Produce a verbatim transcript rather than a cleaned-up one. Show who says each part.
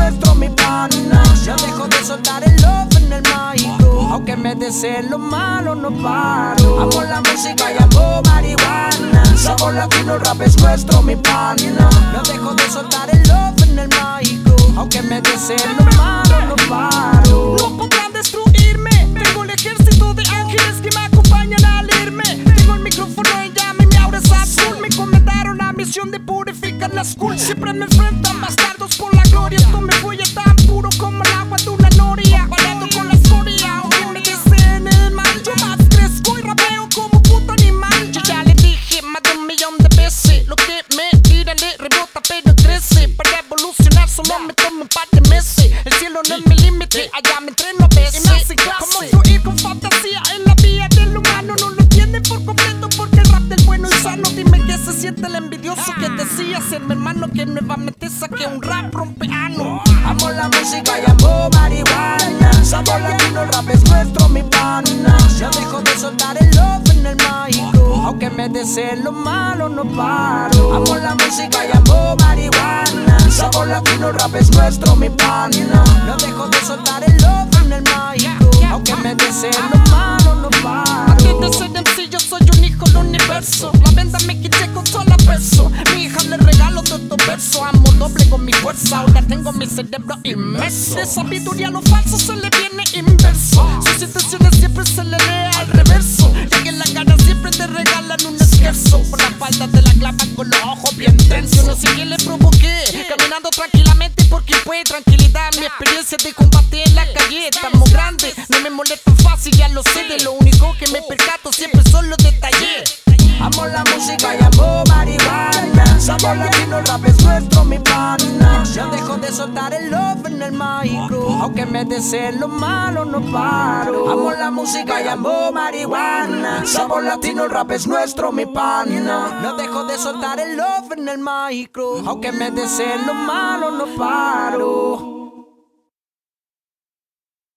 Speaker 1: nuestro, mi pana. Yo dejo de soltar el love en el micro. Aunque me deseen lo malo, no paro. Amo la música y amo marihuana. Sabor latino, el rap es nuestro, mi pana. No dejo de soltar el love en el micro. Aunque me deseen lo malo, no paro.
Speaker 2: No podrán destruirme. Tengo el ejército de ángeles que me acompañan al irme. Tengo el micrófono en llama y mi aura es azul. Me encomendaron la misión de purificar la school. Siempre me enfrentan bastardos por la gloria. Esto me fluye tan puro como el agua de una noria. Bailando con la escoria, aunque me deseen el mal. Yo más crezco y rapeo como puto animal. Yo ya le dije más de un millón de veces. Lo que me tiran le rebota pero crece. Para evolucionar solo me tomo un par de meses. El cielo no es mi límite, allá me entreno a veces. Como fluir con fantasía en la vía del humano. No lo entienden por completo porque el rap del bueno y sano. Dime que se siente el envidioso que decía ser mi hermano, que nuevamente saque un rap rompeano.
Speaker 1: Amo la música y amo marihuana. Sabor latino, el rap es nuestro, mi pana. Yo dejo de soltar el love en el micro. Aunque me deseen lo malo, no paro. Amo la música y amo marihuana. Sabor latino, el rap es nuestro, mi pana. No dejo de soltar el love en el micro. Aunque me deseen lo malo, no paro.
Speaker 2: Antes de ser M C yo soy un hijo del universo. La venda me quité con sola peso. Mi hija le regalo todo estos versos. Amo doble con mi fuerza. Ahora tengo mi cerebro inmerso. De sabiduría lo falso se le viene inverso. Sus intenciones siempre se le lee al reverso. Y en la cara siempre te regalan un esquerzo. Por la falta de la clava con los ojos bien tensos. Yo no sé quién le provoqué. Caminando tranquilamente porque fue tranquilidad. Mi experiencia de combate en la calle. Estamos grandes, no me molesta fácil, ya lo sé. De lo único que me percato siempre son los detalles.
Speaker 1: Amo la música y amo marihuana. Sabor latino, el rap es nuestro, mi pana. Yo dejo de soltar el love en el micro. Aunque me deseen lo malo, no paro. Amo la música y amo marihuana. Sabor latino, el rap es nuestro, mi pana. No dejo de soltar el love en el micro. Aunque me deseen lo malo, no paro.